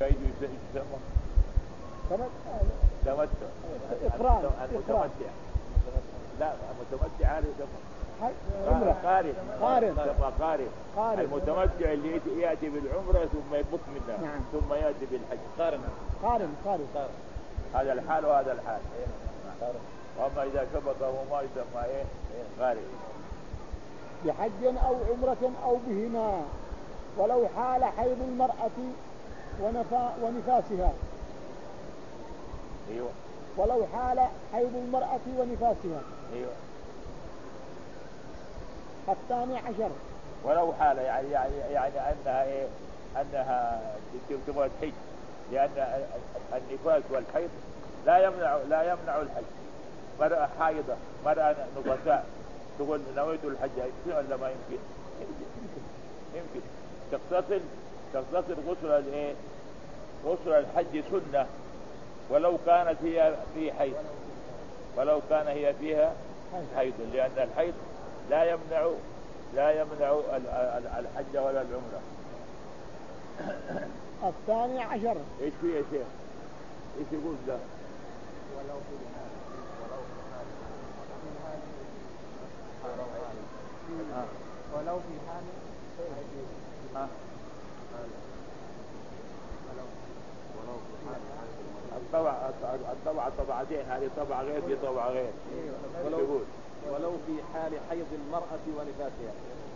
يسمى تمتع. إقران. المتمتع. لا المتمتع هذا يسمى قارن. المتمتع اللي يأتي بالعمرة ثم يبط منها. نعم. ثم يأتي بالحج. قارن. هذا الحال وهذا الحال. وأما إذا سبقه ما يسمى قارن. بحج أو عمرة أو بهما، ولو حال حيض المرأة ونفاسها. أيوة. ولو حال حيض المرأة ونفاسها. أيوة. الثاني عشر ولو حال يعني أنها تبغى تحج، لأن النفاس والحيض لا يمنع الحج. مرأة حائضة، مرأة نفساء تقول نويت الحج يمكن ولا ما يمكن؟ يمكن تغتسل غسل الحج سنة ولو كانت هي في حيض، ولو كان هي فيها حيض، لأن الحيض لا يمنع الحج ولا العمرة. الثاني عشر ايش فيه يا شيخ؟ ايش يقول ده؟ ولو في حال الطبعة طبعتين، هذه طبعة غير دي طبعة غير. ولو في حال حيض المرأة ونفاسها.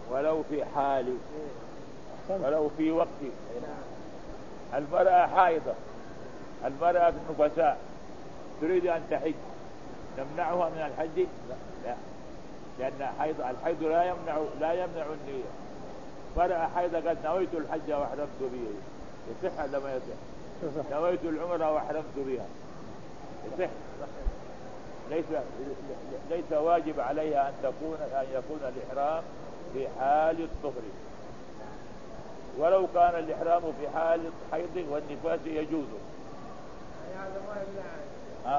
ولو في وقت المرأة حائضة، المرأة في النفساء تريد أن تحج، نمنعها من الحج؟ لا، لأن الحيض لا يمنع النية. مرأة حائضة قد نويت الحج وأحرمت به، يصح ولا ما يصح؟ نويت العمرة وأحرمت بها، يصح. ليس واجب عليها أن يكون الإحرام في حال الطهر، ولو كان الإحرام في حال الحيض والنفاس يجوز. هذا ما يمنع.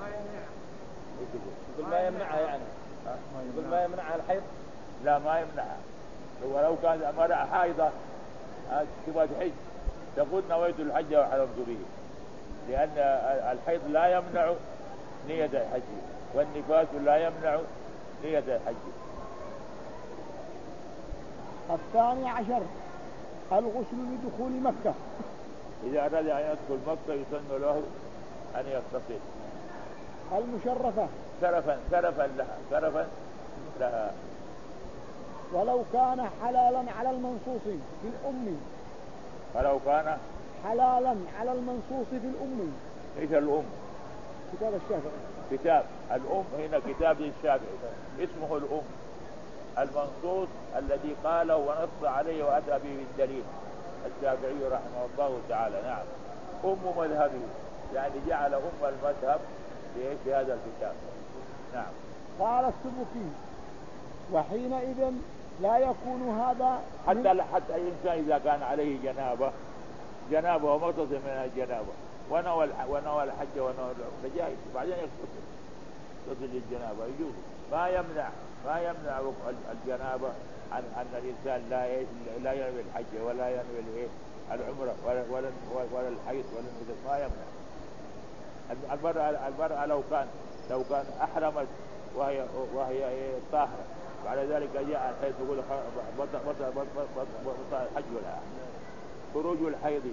يقول ما يمنعها يعني. يقول ما يمنعها الحيض. لا ما يمنعها. ولو كان مرأة حائضة تبغى تحج تقول نويت الحج وحرمت به، لأن الحيض لا يمنع نية الحج والنفاس لا يمنع نية الحج. الثاني عشر الغسل لدخول مكة. إذا أراد أن يدخل مكة يسن له أن يغتسل. المشرفة شرفا لها. ولو كان حلالا على المنصوص في الأم. ولو كان حلالا على المنصوص في الأم. إيش الأم؟ كتاب الشافعي. كتاب الأم هنا كتاب للشافعي اسمه الأم، المنصوص الذي قاله ونص عليه وأتى به بالدليل الشافعي رحمه الله تعالى. نعم، أم مذهبه، يعني جعل أم المذهب في هذا الكتاب. نعم. قال السبكي وحينئذ لا يكون هذا حتى الإنسان إذا كان عليه جنابة ومغتسل من الجنابة ونوى الحج ونوى الجائز بعدين يغتسل الجنابة يجوز. ما يمنع الجنابة أن الإنسان لا ينوي الحج ولا ينوي العمرة ولا الحيض ولا النفاس، ما يمنع. المرأة لو كان أحرمت وهي طاهرة، بعد ذلك جاء الحيض تقول بطل الحج لها. خروج الحيض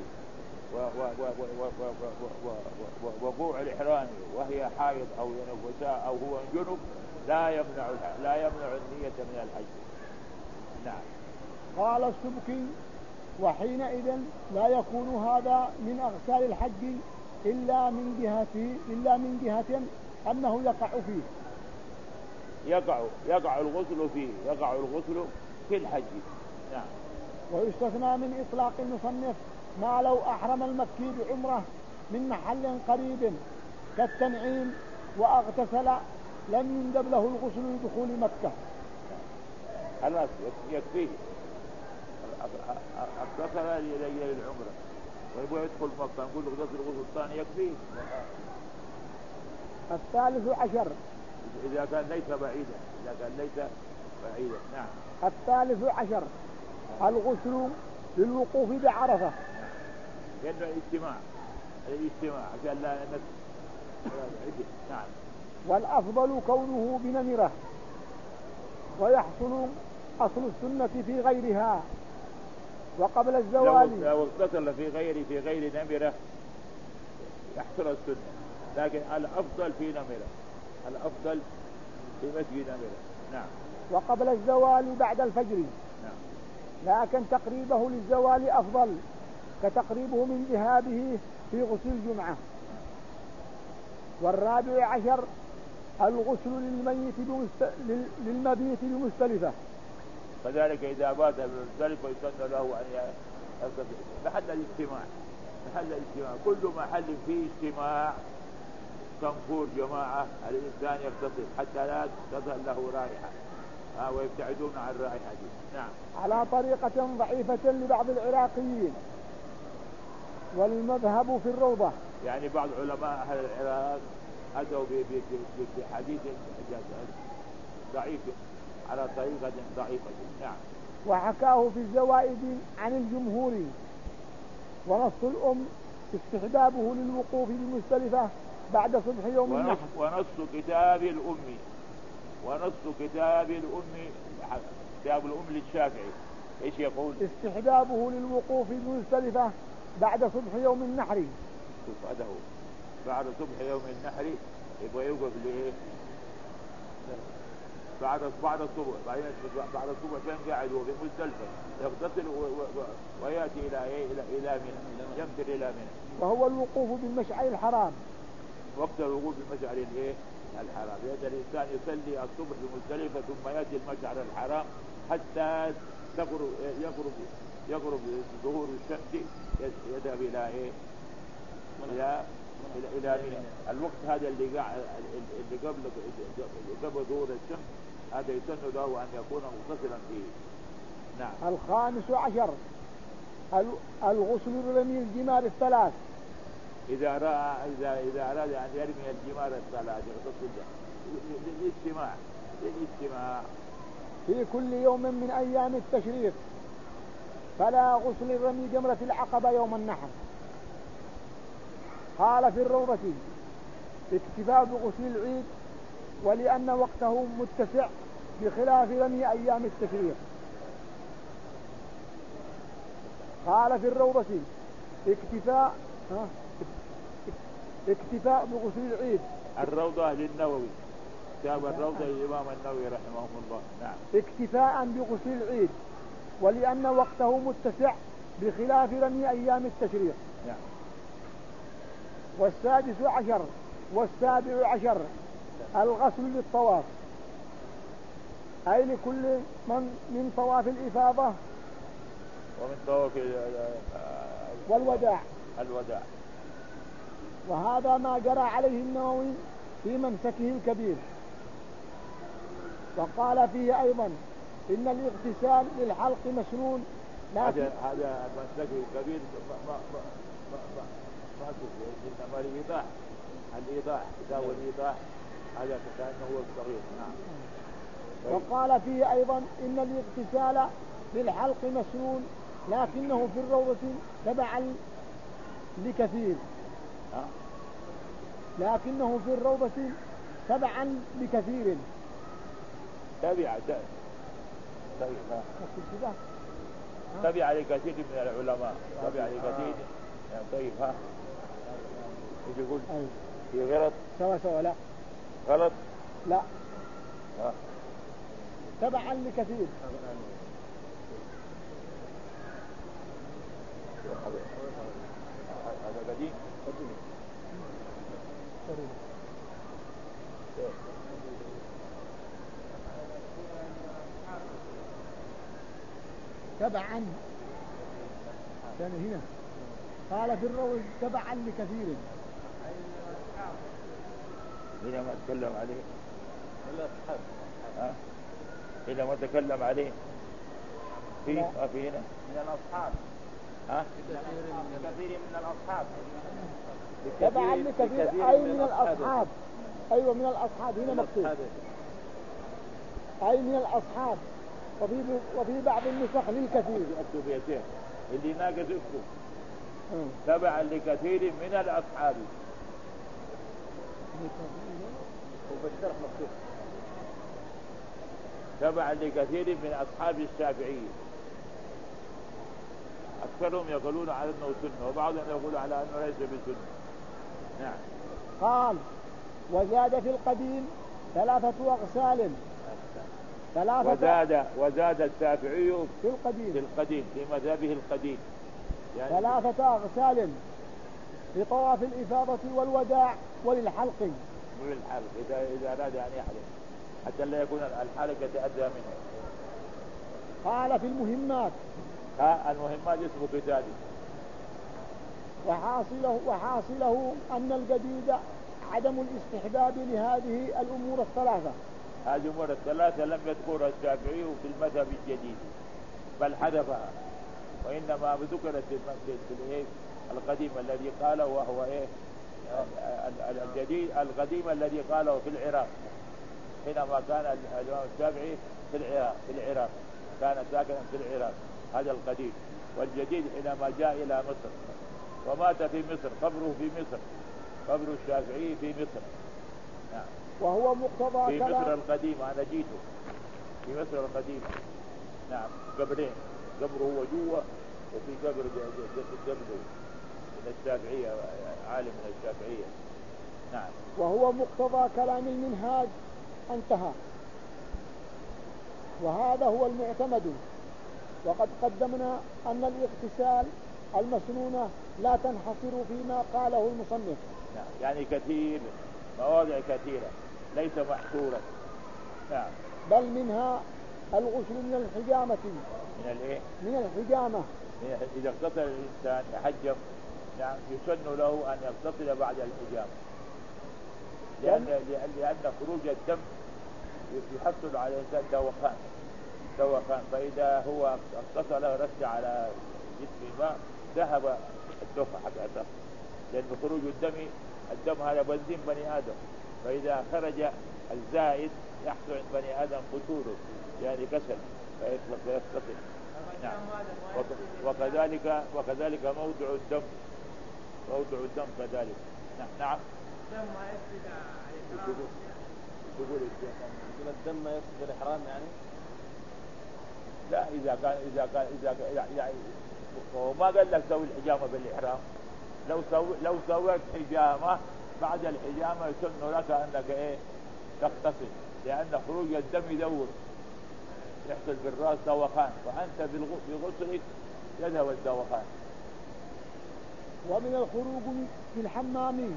ووقوع الإحرام وهي حائض أو نفساء أو هو جنب لا يمنع النية من الحج. نعم. قال السبكي وحينئذ لا يكون هذا من أغسال الحج إلا من جهة أنه يقع فيه. يقع الغسل فيه، يقع الغسل في الحج. نعم. ويستثنى من إطلاق المصنف ما لو أحرم المكي بعمرة من محل قريب كالتنعيم وأغتسل لم يندب له الغسل لدخول مكة. خلاص يكفيه، اغتسل للعمرة ويبغى يدخل مكة نقول له اغتسل الغسل الثاني يكفيه. الثالث عشر إذا كان ليس بعيدا. نعم. الثالث عشر الغسل للوقوف بعرفة. لأنه الاجتماع عشان لا نعم. والأفضل كونه بنمرة، ويحصل أصل السنة في غيرها وقبل الزوال. لو اغتسل في غير نمرة يحصل السنة، لكن الأفضل في نمرة، الأفضل في مسجد نمرة. نعم. وقبل الزوال بعد الفجر. نعم. لكن تقريبه للزوال أفضل، كتقريبه من ذهابه في غسل الجمعة. والرابع عشر الغسل للمبيت بمزدلفة. فذلك إذا بات بمزدلفة يسن له أن يغتسل. محل الاجتماع كل محل فيه اجتماع تنفور جماعة الإنسان يغتسل حتى لا تظهر له رائحة ويبتعدون عن الرائحة دي. نعم. على طريقة ضعيفة لبعض العراقيين، والمذهب في الروضة. يعني بعض علماء أهل العراق أتوا بحديث ضعيف على طريقة ضعيفة. نعم. وحكاه في الزوائد عن الجمهور. ونص الأم استحبابه للوقوف بمزدلفة بعد صبح يوم النحر. ونص كتاب الأم للشافعي ايش يقول؟ استحبابه للوقوف بمزدلفة بعد صبح يوم النحر. شوف هذا هو، بعد صبح يوم النحر يبغى يوقف ليه؟ بعد الصبح، بعد الصبح كان قاعد وفي مزدلفة يغتسل ويأتي إلى منى، يمتر إلى منى. وهو الوقوف بالمشعر الحرام. وقت الوقوف بالمشعر الحرام، لأن الإنسان يصلي الصبح بمزدلفة ثم يأتي المشعر الحرام حتى يغرب ظهور الشمس، يذهب إلى منى. الوقت هذا اللي قبل ظهور الشمس هذا يسن له أن يكون مغتسلا فيه. نعم. الخامس عشر الغسل برمي الجمار الثلاث. إذا أراد أن يرمي الجمار الثلاث يغتسل للاجتماع في كل يوم من أيام التشريق، فلا غسل رمي جمرة العقبة يوم النحر. قال في الروضة اكتفاء بغسل العيد، ولأن وقته متسع بخلاف رمي أيام التشريق. قال في الروضة اكتفاء بغسل العيد. الروضة للنووي، كتاب الروضة للإمام النووي رحمه الله. نعم. اكتفاء بغسل العيد، ولأن وقته متسع بخلاف رمي أيام التشريق. نعم. والسادس عشر والسابع عشر الغسل للطواف، أي لكل من طواف الإفاضة ومن طواف والوداع. وهذا ما جرى عليه النووي في منسكه الكبير. وقال فيه أيضا إن الاغتسال للحلق مسنون. هذا منسكه الكبير ما تفهم، إنما الإيضاح كتاب الإيضاح هذا كأنه هو الصغير. نعم. وقال فيه أيضا إن الاغتسال للحلق مسنون، لكنه في الروضة تبعا لكثير. لكنه في الروضة تبعا لكثير. تبع لكثير من العلماء، تبع لكثير. طيب ها ايش يقول؟ في غلط سوا لا غلط لا تبعا لكثير. هذا قديم. تبعا كان هنا قال في الروض تبعا لكثير. هنا ما تكلم عليه إذا ما تكلم عليه في هنا من الأصحاب كثير من الأصحاب تبعا لكثير أي من الأصحاب. أيوة من الأصحاب هنا مكتوب أي من الأصحاب. وفي بعض النسخ للكثير. اكتب يا شيخ اللي ناقص اكتب تبعا لكثير من الأصحاب. وبالشرح مكتوب تبعا لكثير من أصحاب الشافعي، أكثرهم يقولون على أنه سنة وبعضهم يقول على أنه ليس بسنة. نعم. قال وزاد في القديم 3 أغسال. وزاد الشافعي في القديم في مذهبه القديم يعني 3 أغسال لطواف الإفاضة والوداع وللحلق. إذا أراد أن يحلق حتى لا يكون الحلق يتأذى منه. قال في المهمات المهمات اسمه قتالي. وحاصله أن الجديد عدم الاستحباب لهذه الأمور الثلاثة. هذه الأمور الثلاثة لم يذكرها الشافعي في المذهب الجديد بل حذفها، وإنما ذكرت في القديم الذي قاله وهو الجديد القديم الذي قاله في العراق حينما كان الإمام الشافعي في العراق كان ساكنا في العراق، هذا القديم. والجديد حينما جاء إلى مصر ومات في مصر، قبره في مصر، قبر الشافعي في مصر. نعم. وهو مقتضى في مصر القديمة، أنا جيته في مصر القديمة. نعم. قبرين، قبره هو جوا وفي قبر جنبه من الشافعية، عالم من الشافعية. نعم. وهو مقتضى كلام المنهاج انتهى، وهذا هو المعتمد. وقد قدمنا أن الاغتسال المسنونة لا تنحصر فيما قاله المصنف. نعم. يعني كثير، مواضع كثيرة ليس محصورا. نعم. بل منها الغسل من الحجامة. من الايه؟ من الحجامة. إذا اغتسل الإنسان يحجم، نعم، يسن له أن يغتسل بعد الحجامة، لأن خروج الدم يحصل على الإنسان دوخان، فإذا هو اغتسل رش على جسمه ماء ذهب الدوخة حقيقة، لأن خروج الدم هذا بنزين بني آدم، فإذا خرج الزائد يحصل عند بني آدم فتوره يعني كسل فيغتسل. نعم. وكذلك موضع الدم كذلك. نعم. يقول الدم ما يقصد الإحرام يعني؟ لا، إذا كان يعني وما قال لك سوي الحجامة بالإحرام. لو سويت حجامة بعد الحجامة يسن لك أنك تغتسل، لأن خروج الدم يدور يحصل في الرأس دوخان، فأنت بغسلك يذهب الدوخان. ومن الخروج في الحمام.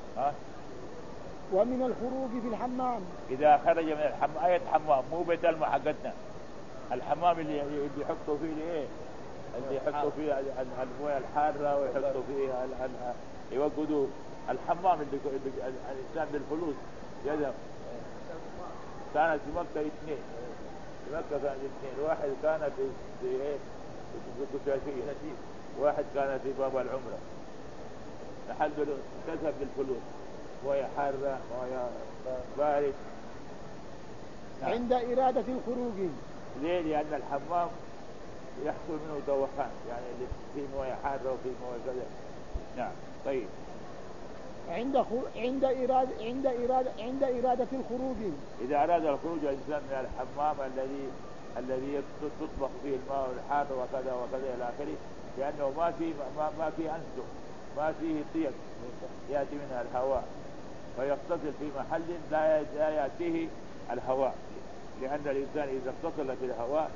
ومن الخروج في الحمام إذا خرج من الحمام، آية حمام مو بيت المحقتنا، الحمام اللي يحطوا فيه اللي يحطوا فيه المويه الحارة ويحطوا فيه يوقدوا الحمام اللي الإنسان بالفلوس يذهب. كانت في مكة 2، في مكة كانت 2، واحد كان في كشاشية، واحد كان في باب العمرة، لحد تذهب بالفلوس، مويه حارة مويه بارد. عند إرادة الخروج. ليه؟ لأن الحمام يحصل منه دوخان، يعني اللي فيه مويه حارة وفيه مويه كذا. نعم. طيب. عند إرادة الخروج. إذا أراد الخروج الإنسان من الحمام الذي تطبخ فيه الماء الحار وكذا وكذا إلى آخره، لأنه ما فيه أنسه، ما فيه طيب يأتي منها الهواء، فيغتسل في محل لا يأتيه الهواء، لأن الإنسان إذا اغتسل في الهواء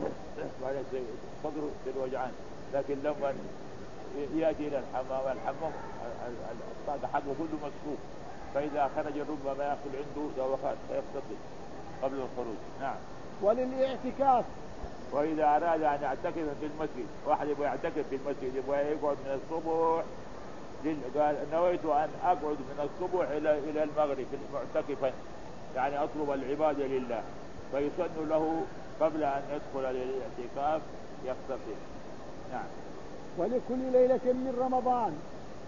صدره بالوجعان. لكن لما يأتي إلى الحمام الطاقة حقه كله مسكوب، فإذا خرج ربما يأكل عنده دوخات فيغتسل قبل الخروج. نعم. وللاعتكاف. وإذا أراد أن يعتكف في المسجد، واحد يبغى يعتكف في المسجد، يبغى يقعد من الصبح، قال نويت أن أقعد من الصبح إلى المغرب معتكفا، يعني أطلب العبادة لله، فيسن له قبل أن يدخل للاعتكاف يغتسل. نعم. ولكل ليلة من رمضان.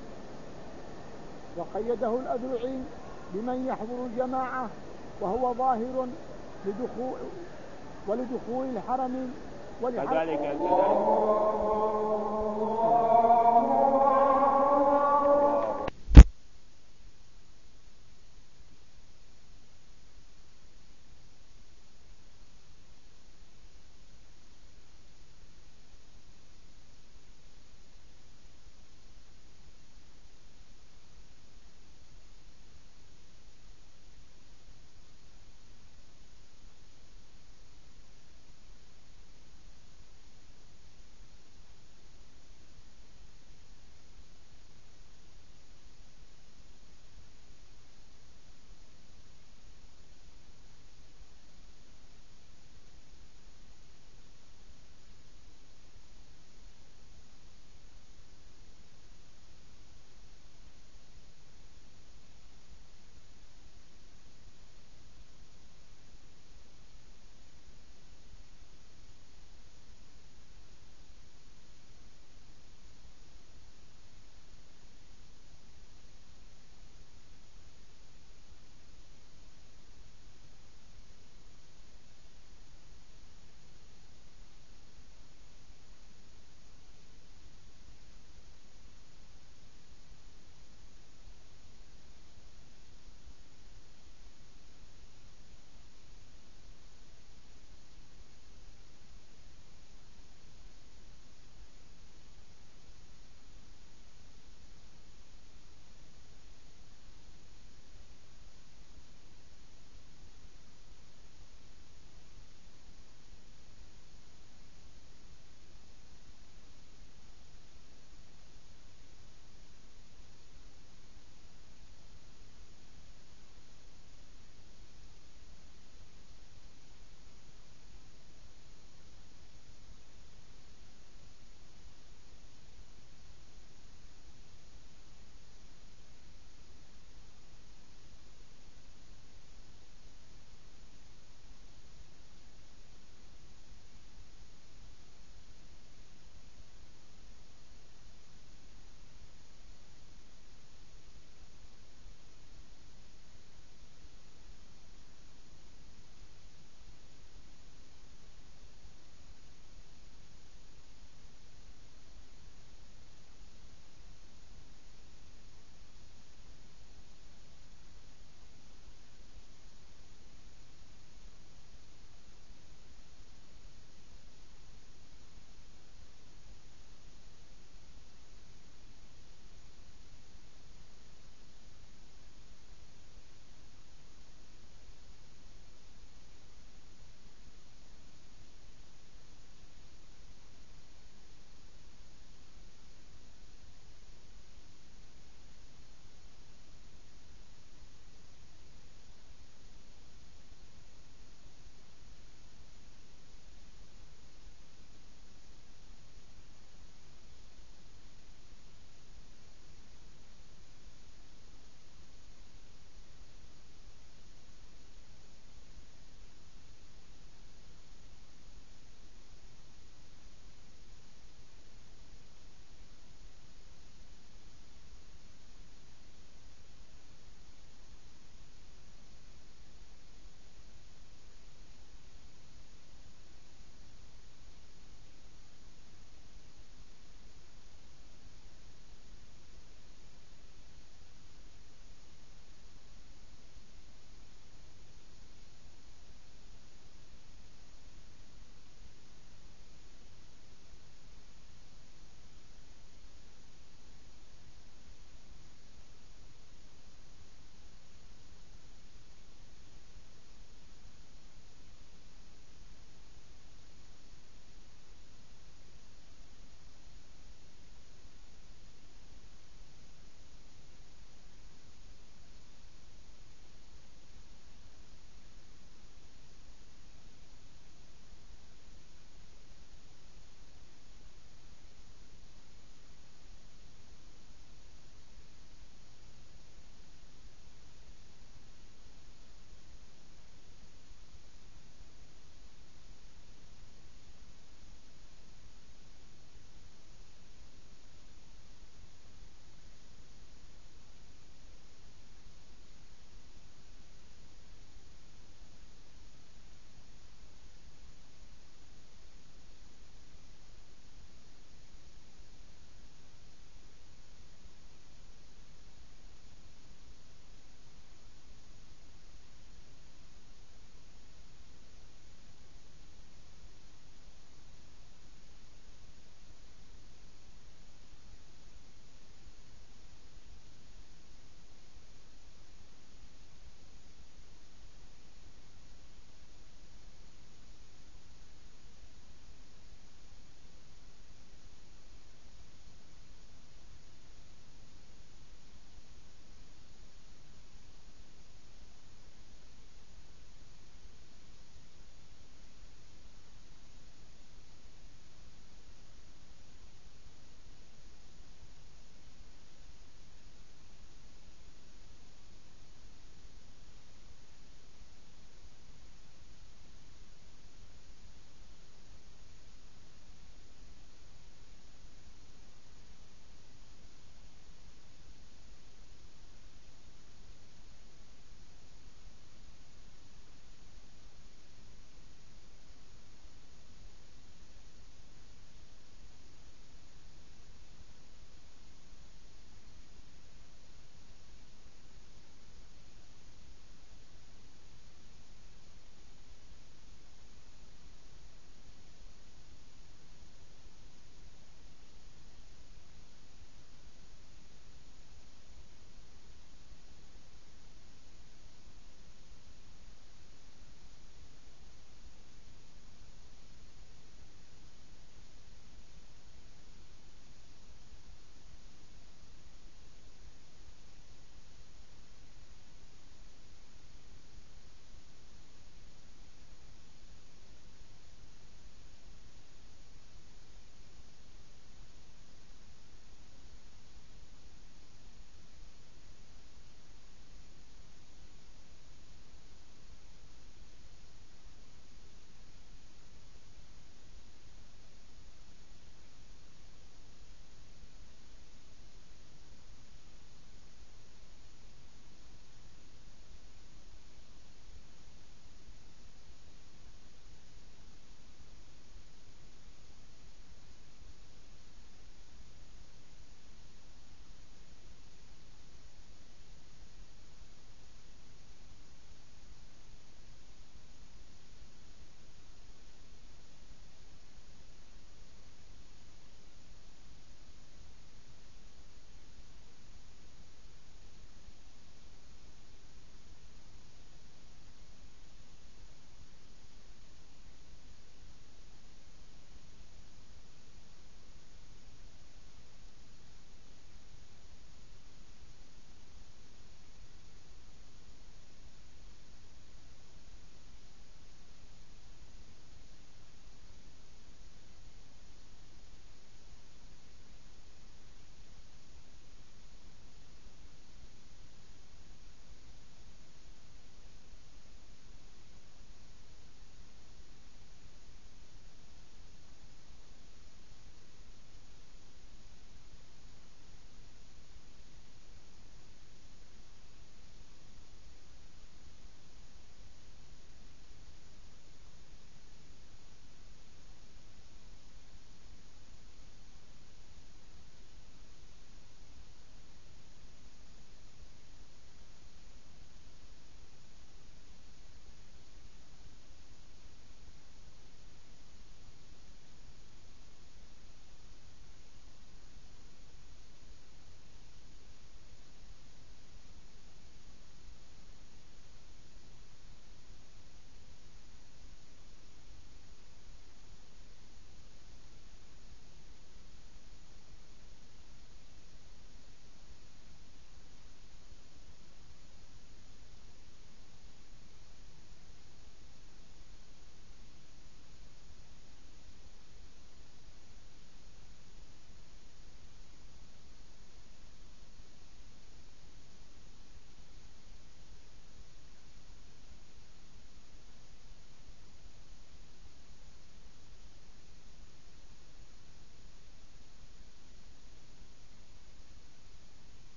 وقيده الأذرعي بمن يحضر الجماعة، وهو ظاهر ولدخول الحرم كذلك